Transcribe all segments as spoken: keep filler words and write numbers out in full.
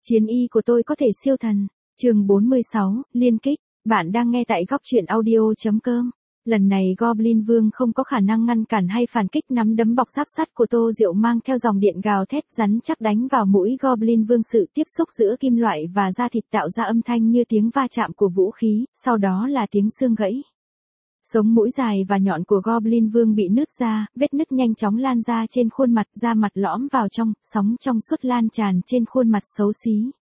Chiến y của tôi có thể siêu thần. Chương bốn mươi sáu, liên kích. Bạn đang nghe tại góc truyện audio.com. Lần này Goblin Vương không có khả năng ngăn cản hay phản kích, nắm đấm bọc sáp sắt của Tô Diệu mang theo dòng điện gào thét rắn chắc đánh vào mũi Goblin Vương. Sự tiếp xúc giữa kim loại và da thịt tạo ra âm thanh như tiếng va chạm của vũ khí, sau đó là tiếng xương gãy. Sống mũi dài và nhọn của Goblin Vương bị nứt ra, vết nứt nhanh chóng lan ra trên khuôn mặt, da mặt lõm vào trong, sóng trong suốt lan tràn trên khuôn mặt xấu xí.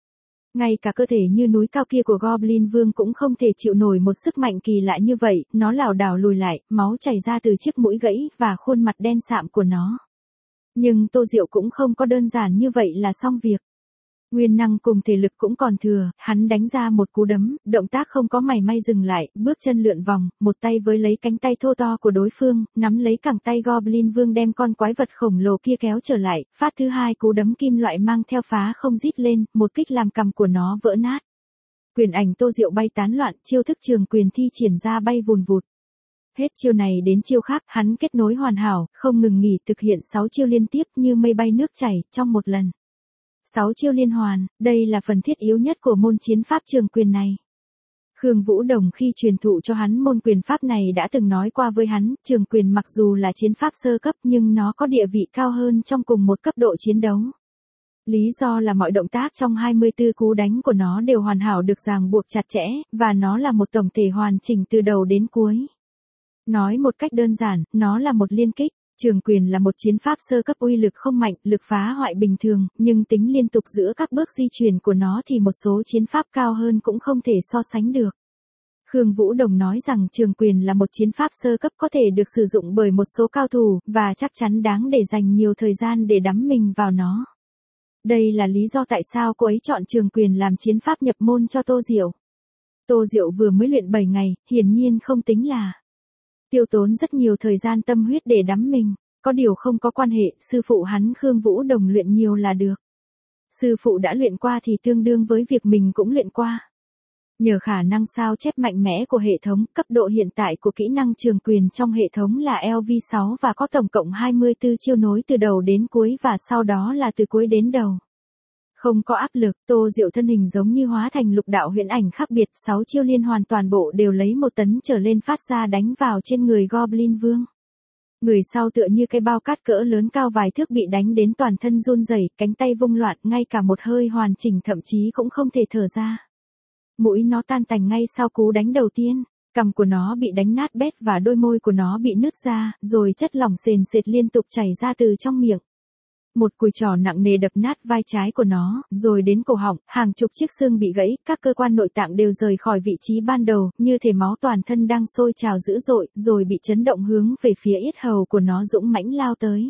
Ngay cả cơ thể như núi cao kia của Goblin Vương cũng không thể chịu nổi một sức mạnh kỳ lạ như vậy, nó lảo đảo lùi lại, máu chảy ra từ chiếc mũi gãy và khuôn mặt đen sạm của nó. Nhưng Tô Diệu cũng không có đơn giản như vậy là xong việc. Nguyên năng cùng thể lực cũng còn thừa, hắn đánh ra một cú đấm, động tác không có mảy may dừng lại, bước chân lượn vòng, một tay với lấy cánh tay thô to của đối phương, nắm lấy cẳng tay Goblin Vương đem con quái vật khổng lồ kia kéo trở lại, phát thứ hai cú đấm kim loại mang theo phá không rít lên, một kích làm cằm của nó vỡ nát. Quyền ảnh Tô Diệu bay tán loạn, chiêu thức trường quyền thi triển ra bay vùn vụt. Hết chiêu này đến chiêu khác, hắn kết nối hoàn hảo, không ngừng nghỉ thực hiện sáu chiêu liên tiếp như mây bay nước chảy, trong một lần. Sáu chiêu liên hoàn, đây là phần thiết yếu nhất của môn chiến pháp trường quyền này. Khương Vũ Đồng khi truyền thụ cho hắn môn quyền pháp này đã từng nói qua với hắn, trường quyền mặc dù là chiến pháp sơ cấp nhưng nó có địa vị cao hơn trong cùng một cấp độ chiến đấu. Lý do là mọi động tác trong hai mươi tư cú đánh của nó đều hoàn hảo được ràng buộc chặt chẽ, và nó là một tổng thể hoàn chỉnh từ đầu đến cuối. Nói một cách đơn giản, nó là một liên kích. Trường quyền là một chiến pháp sơ cấp uy lực không mạnh, lực phá hoại bình thường, nhưng tính liên tục giữa các bước di chuyển của nó thì một số chiến pháp cao hơn cũng không thể so sánh được. Khương Vũ Đồng nói rằng trường quyền là một chiến pháp sơ cấp có thể được sử dụng bởi một số cao thủ, và chắc chắn đáng để dành nhiều thời gian để đắm mình vào nó. Đây là lý do tại sao cô ấy chọn trường quyền làm chiến pháp nhập môn cho Tô Diệu. Tô Diệu vừa mới luyện bảy ngày, hiển nhiên không tính là tiêu tốn rất nhiều thời gian tâm huyết để đắm mình, có điều không có quan hệ, sư phụ hắn Khương Vũ Đồng luyện nhiều là được. Sư phụ đã luyện qua thì tương đương với việc mình cũng luyện qua. Nhờ khả năng sao chép mạnh mẽ của hệ thống, cấp độ hiện tại của kỹ năng trường quyền trong hệ thống là L V sáu và có tổng cộng hai mươi tư chiêu nối từ đầu đến cuối và sau đó là từ cuối đến đầu. Không có áp lực, Tô Diệu thân hình giống như hóa thành lục đạo huyễn ảnh khác biệt, sáu chiêu liên hoàn toàn bộ đều lấy một tấn trở lên phát ra đánh vào trên người Goblin Vương. Người sau tựa như cái bao cát cỡ lớn cao vài thước bị đánh đến toàn thân run rẩy, cánh tay vung loạn, ngay cả một hơi hoàn chỉnh thậm chí cũng không thể thở ra. Mũi nó tan tành ngay sau cú đánh đầu tiên, cằm của nó bị đánh nát bét và đôi môi của nó bị nứt ra, rồi chất lỏng sền sệt liên tục chảy ra từ trong miệng. Một cùi trỏ nặng nề đập nát vai trái của nó, rồi đến cổ họng, hàng chục chiếc xương bị gãy, các cơ quan nội tạng đều rời khỏi vị trí ban đầu, như thể máu toàn thân đang sôi trào dữ dội, rồi bị chấn động hướng về phía yết hầu của nó dũng mãnh lao tới.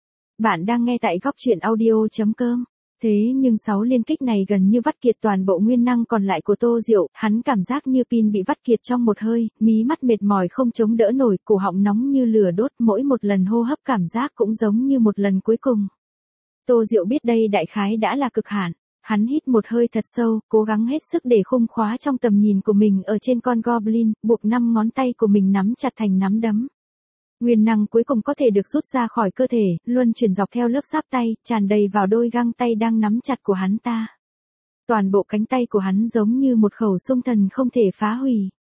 Bạn đang nghe tại góc truyện audio.com. Thế nhưng sáu liên kích này gần như vắt kiệt toàn bộ nguyên năng còn lại của Tô Diệu, hắn cảm giác như pin bị vắt kiệt trong một hơi, mí mắt mệt mỏi không chống đỡ nổi, cổ họng nóng như lửa đốt, mỗi một lần hô hấp cảm giác cũng giống như một lần cuối cùng. Tô Diệu biết đây đại khái đã là cực hạn, hắn hít một hơi thật sâu, cố gắng hết sức để khung khóa trong tầm nhìn của mình ở trên con Goblin, buộc năm ngón tay của mình nắm chặt thành nắm đấm. Nguyên năng cuối cùng có thể được rút ra khỏi cơ thể, luân chuyển dọc theo lớp giáp tay, tràn đầy vào đôi găng tay đang nắm chặt của hắn ta. Toàn bộ cánh tay của hắn giống như một khẩu sung thần không thể phá hủy.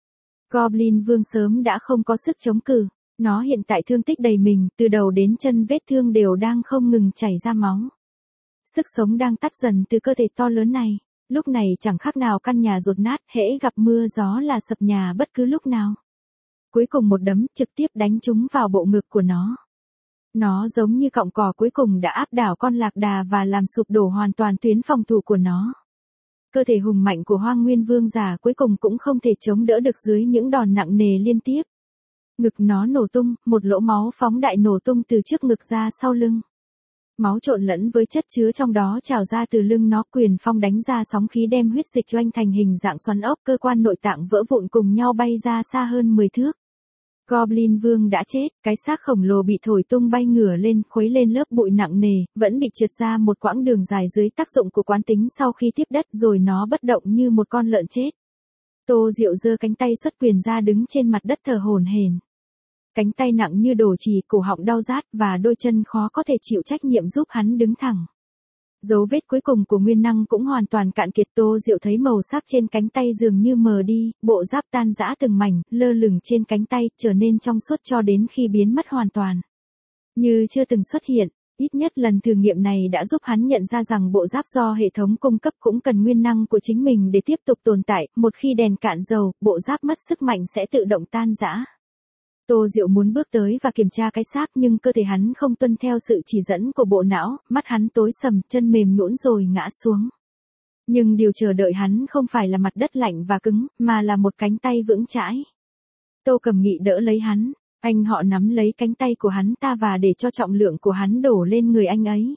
Goblin Vương sớm đã không có sức chống cự. Nó hiện tại thương tích đầy mình, từ đầu đến chân vết thương đều đang không ngừng chảy ra máu. Sức sống đang tắt dần từ cơ thể to lớn này, lúc này chẳng khác nào căn nhà dột nát, hễ gặp mưa gió là sập nhà bất cứ lúc nào. Cuối cùng một đấm trực tiếp đánh trúng vào bộ ngực của nó. Nó giống như cọng cỏ cuối cùng đã áp đảo con lạc đà và làm sụp đổ hoàn toàn tuyến phòng thủ của nó. Cơ thể hùng mạnh của Hoang Nguyên Vương giả cuối cùng cũng không thể chống đỡ được dưới những đòn nặng nề liên tiếp. Ngực nó nổ tung, một lỗ máu phóng đại nổ tung từ trước ngực ra sau lưng. Máu trộn lẫn với chất chứa trong đó trào ra từ lưng nó, quyền phong đánh ra sóng khí đem huyết dịch oanh thành hình dạng xoắn ốc, cơ quan nội tạng vỡ vụn cùng nhau bay ra xa hơn mười thước. Goblin Vương đã chết, cái xác khổng lồ bị thổi tung bay ngửa lên, khuấy lên lớp bụi nặng nề, vẫn bị trượt ra một quãng đường dài dưới tác dụng của quán tính sau khi tiếp đất, rồi nó bất động như một con lợn chết. Tô Diệu giơ cánh tay xuất quyền ra đứng trên mặt đất thở hổn hển. Cánh tay nặng như đổ chì, cổ họng đau rát và đôi chân khó có thể chịu trách nhiệm giúp hắn đứng thẳng. Dấu vết cuối cùng của nguyên năng cũng hoàn toàn cạn kiệt. Tô Diệu thấy màu sắc trên cánh tay dường như mờ đi, bộ giáp tan rã từng mảnh, lơ lửng trên cánh tay, trở nên trong suốt cho đến khi biến mất hoàn toàn. Như chưa từng xuất hiện, ít nhất lần thử nghiệm này đã giúp hắn nhận ra rằng bộ giáp do hệ thống cung cấp cũng cần nguyên năng của chính mình để tiếp tục tồn tại, một khi đèn cạn dầu, bộ giáp mất sức mạnh sẽ tự động tan rã. Tô Diệu muốn bước tới và kiểm tra cái xác nhưng cơ thể hắn không tuân theo sự chỉ dẫn của bộ não, mắt hắn tối sầm, chân mềm nhũn rồi ngã xuống. Nhưng điều chờ đợi hắn không phải là mặt đất lạnh và cứng, mà là một cánh tay vững chãi. Tô Cầm Nghị đỡ lấy hắn, anh họ nắm lấy cánh tay của hắn ta và để cho trọng lượng của hắn đổ lên người anh ấy.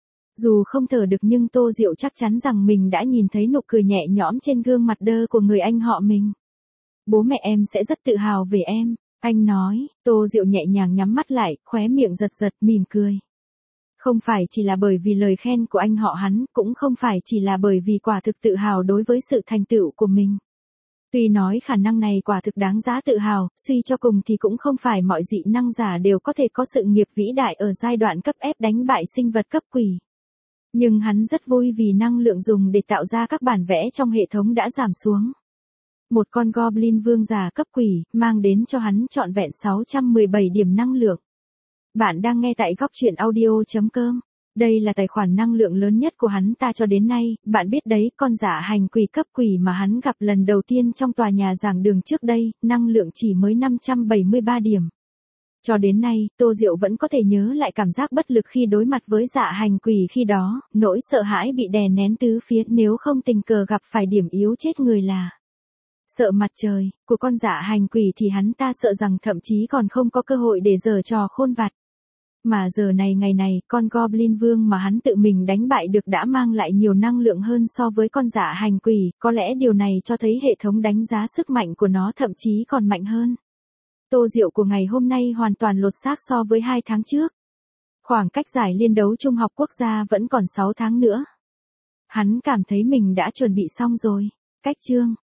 Dù không thở được nhưng Tô Diệu chắc chắn rằng mình đã nhìn thấy nụ cười nhẹ nhõm trên gương mặt đơ của người anh họ mình. Bố mẹ em sẽ rất tự hào về em. Anh nói. Tô Diệu nhẹ nhàng nhắm mắt lại, khóe miệng giật giật, mỉm cười. Không phải chỉ là bởi vì lời khen của anh họ hắn, cũng không phải chỉ là bởi vì quả thực tự hào đối với sự thành tựu của mình. Tuy nói khả năng này quả thực đáng giá tự hào, suy cho cùng thì cũng không phải mọi dị năng giả đều có thể có sự nghiệp vĩ đại ở giai đoạn cấp ép đánh bại sinh vật cấp quỷ. Nhưng hắn rất vui vì năng lượng dùng để tạo ra các bản vẽ trong hệ thống đã giảm xuống. Một con Goblin vương giả cấp quỷ, mang đến cho hắn trọn vẹn sáu trăm mười bảy điểm năng lượng. Bạn đang nghe tại góc truyện audio chấm com. Đây là tài khoản năng lượng lớn nhất của hắn ta cho đến nay, bạn biết đấy, con giả hành quỷ cấp quỷ mà hắn gặp lần đầu tiên trong tòa nhà giảng đường trước đây, năng lượng chỉ mới năm trăm bảy mươi ba điểm. Cho đến nay, Tô Diệu vẫn có thể nhớ lại cảm giác bất lực khi đối mặt với dạ hành quỷ khi đó, nỗi sợ hãi bị đè nén tứ phía nếu không tình cờ gặp phải điểm yếu chết người là. Sợ mặt trời, của con dạ hành quỷ thì hắn ta sợ rằng thậm chí còn không có cơ hội để giở trò khôn vặt. Mà giờ này ngày này, con Goblin Vương mà hắn tự mình đánh bại được đã mang lại nhiều năng lượng hơn so với con dạ hành quỷ, có lẽ điều này cho thấy hệ thống đánh giá sức mạnh của nó thậm chí còn mạnh hơn. Tô Diệu của ngày hôm nay hoàn toàn lột xác so với hai tháng trước. Khoảng cách giải liên đấu trung học quốc gia vẫn còn sáu tháng nữa. Hắn cảm thấy mình đã chuẩn bị xong rồi. Cách chương